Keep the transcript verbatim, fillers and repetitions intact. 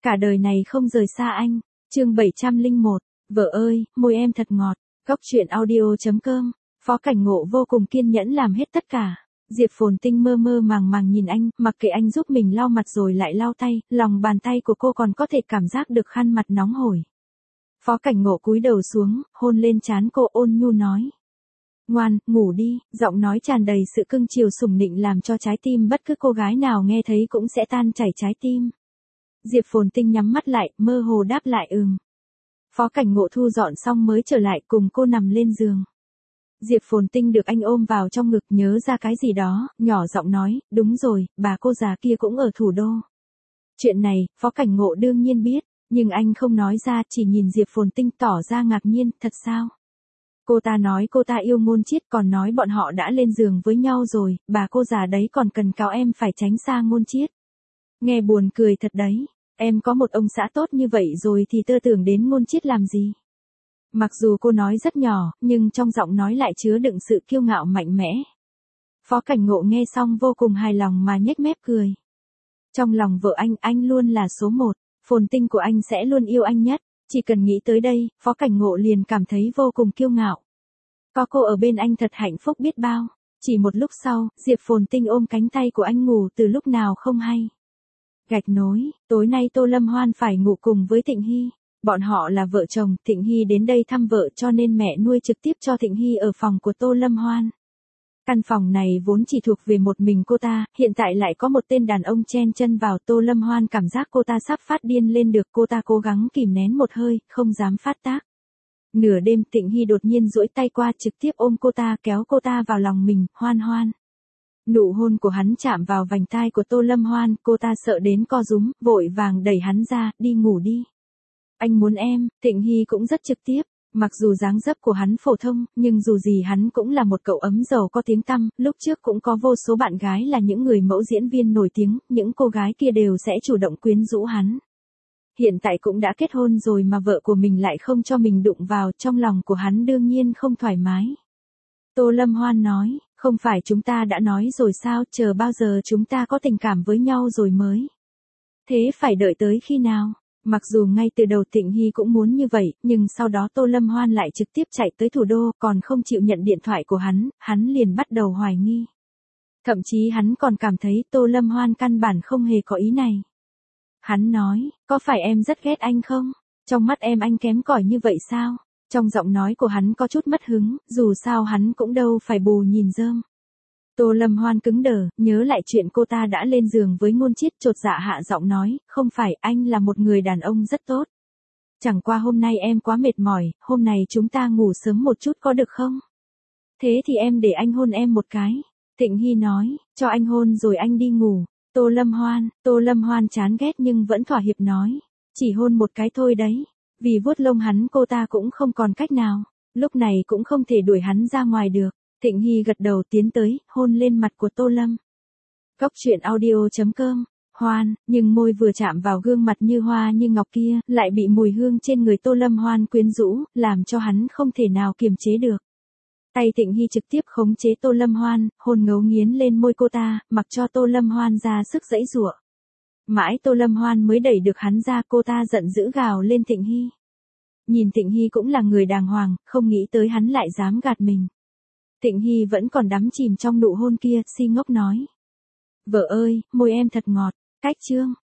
cả đời này không rời xa anh. Chương bảy trăm lẻ một, vợ ơi, môi em thật ngọt. Góc truyện audio chấm com. Phó Cảnh Ngộ vô cùng kiên nhẫn làm hết tất cả. Diệp Phồn Tinh mơ mơ màng màng nhìn anh, mặc kệ anh giúp mình lau mặt rồi lại lau tay, lòng bàn tay của cô còn có thể cảm giác được khăn mặt nóng hổi. Phó Cảnh Ngộ cúi đầu xuống, hôn lên trán cô, ôn nhu nói: ngoan, ngủ đi. Giọng nói tràn đầy sự cưng chiều sủng nịnh làm cho trái tim bất cứ cô gái nào nghe thấy cũng sẽ tan chảy trái tim. Diệp Phồn Tinh nhắm mắt lại, mơ hồ đáp lại ừm. Phó Cảnh Ngộ thu dọn xong mới trở lại cùng cô nằm lên giường. Diệp Phồn Tinh được anh ôm vào trong ngực, nhớ ra cái gì đó, nhỏ giọng nói: đúng rồi, bà cô già kia cũng ở thủ đô. Chuyện này, Phó Cảnh Ngộ đương nhiên biết, nhưng anh không nói ra, chỉ nhìn Diệp Phồn Tinh tỏ ra ngạc nhiên. Thật sao? Cô ta nói cô ta yêu Ngôn Chiết, còn nói bọn họ đã lên giường với nhau rồi, bà cô già đấy còn cần cáo em phải tránh xa Ngôn Chiết. Nghe buồn cười thật đấy, em có một ông xã tốt như vậy rồi thì tơ tưởng đến Ngôn Chiết làm gì? Mặc dù cô nói rất nhỏ, nhưng trong giọng nói lại chứa đựng sự kiêu ngạo mạnh mẽ. Phó Cảnh Ngộ nghe xong vô cùng hài lòng mà nhếch mép cười. Trong lòng vợ anh, anh luôn là số một, Phồn Tinh của anh sẽ luôn yêu anh nhất. Chỉ cần nghĩ tới đây, Phó Cảnh Ngộ liền cảm thấy vô cùng kiêu ngạo. Có cô ở bên anh thật hạnh phúc biết bao. Chỉ một lúc sau, Diệp Phồn Tinh ôm cánh tay của anh ngủ từ lúc nào không hay. Gạch nối, tối nay Tô Lâm Hoan phải ngủ cùng với Thịnh Hy. Bọn họ là vợ chồng, Thịnh Hy đến đây thăm vợ cho nên mẹ nuôi trực tiếp cho Thịnh Hy ở phòng của Tô Lâm Hoan. Căn phòng này vốn chỉ thuộc về một mình cô ta, hiện tại lại có một tên đàn ông chen chân vào. Tô Lâm Hoan cảm giác cô ta sắp phát điên lên được, cô ta cố gắng kìm nén một hơi, không dám phát tác. Nửa đêm Thịnh Hy đột nhiên duỗi tay qua, trực tiếp ôm cô ta, kéo cô ta vào lòng mình. Hoan Hoan. Nụ hôn của hắn chạm vào vành tai của Tô Lâm Hoan, cô ta sợ đến co rúm, vội vàng đẩy hắn ra, đi ngủ đi. Anh muốn em. Thịnh Hy cũng rất trực tiếp. Mặc dù dáng dấp của hắn phổ thông, nhưng dù gì hắn cũng là một cậu ấm giàu có tiếng tăm, lúc trước cũng có vô số bạn gái là những người mẫu diễn viên nổi tiếng, những cô gái kia đều sẽ chủ động quyến rũ hắn. Hiện tại cũng đã kết hôn rồi mà vợ của mình lại không cho mình đụng vào, trong lòng của hắn đương nhiên không thoải mái. Tô Lâm Hoan nói: không phải chúng ta đã nói rồi sao, chờ bao giờ chúng ta có tình cảm với nhau rồi mới. Thế phải đợi tới khi nào? Mặc dù ngay từ đầu Thịnh Hy cũng muốn như vậy, nhưng sau đó Tô Lâm Hoan lại trực tiếp chạy tới thủ đô, còn không chịu nhận điện thoại của hắn, hắn liền bắt đầu hoài nghi. Thậm chí hắn còn cảm thấy Tô Lâm Hoan căn bản không hề có ý này. Hắn nói: có phải em rất ghét anh không? Trong mắt em anh kém cỏi như vậy sao? Trong giọng nói của hắn có chút mất hứng, dù sao hắn cũng đâu phải bù nhìn rơm. Tô Lâm Hoan cứng đờ, nhớ lại chuyện cô ta đã lên giường với Ngôn Chiết, chột dạ hạ giọng nói: không phải, anh là một người đàn ông rất tốt. Chẳng qua hôm nay em quá mệt mỏi, hôm nay chúng ta ngủ sớm một chút có được không? Thế thì em để anh hôn em một cái. Thịnh Hy nói: cho anh hôn rồi anh đi ngủ. Tô Lâm Hoan, Tô Lâm Hoan chán ghét nhưng vẫn thỏa hiệp nói: chỉ hôn một cái thôi đấy. Vì vuốt lông hắn cô ta cũng không còn cách nào, lúc này cũng không thể đuổi hắn ra ngoài được. Thịnh Hy gật đầu tiến tới, hôn lên mặt của Tô Lâm. Góc truyện audio chấm com. Hoan, nhưng môi vừa chạm vào gương mặt như hoa như ngọc kia, lại bị mùi hương trên người Tô Lâm Hoan quyến rũ, làm cho hắn không thể nào kiềm chế được. Tay Thịnh Hy trực tiếp khống chế Tô Lâm Hoan, hôn ngấu nghiến lên môi cô ta, mặc cho Tô Lâm Hoan ra sức giãy giụa. Mãi Tô Lâm Hoan mới đẩy được hắn ra, cô ta giận dữ gào lên Thịnh Hy. Nhìn Thịnh Hy cũng là người đàng hoàng, không nghĩ tới hắn lại dám gạt mình. Thịnh Hy vẫn còn đắm chìm trong nụ hôn kia, si ngốc nói: vợ ơi, môi em thật ngọt. Cách chương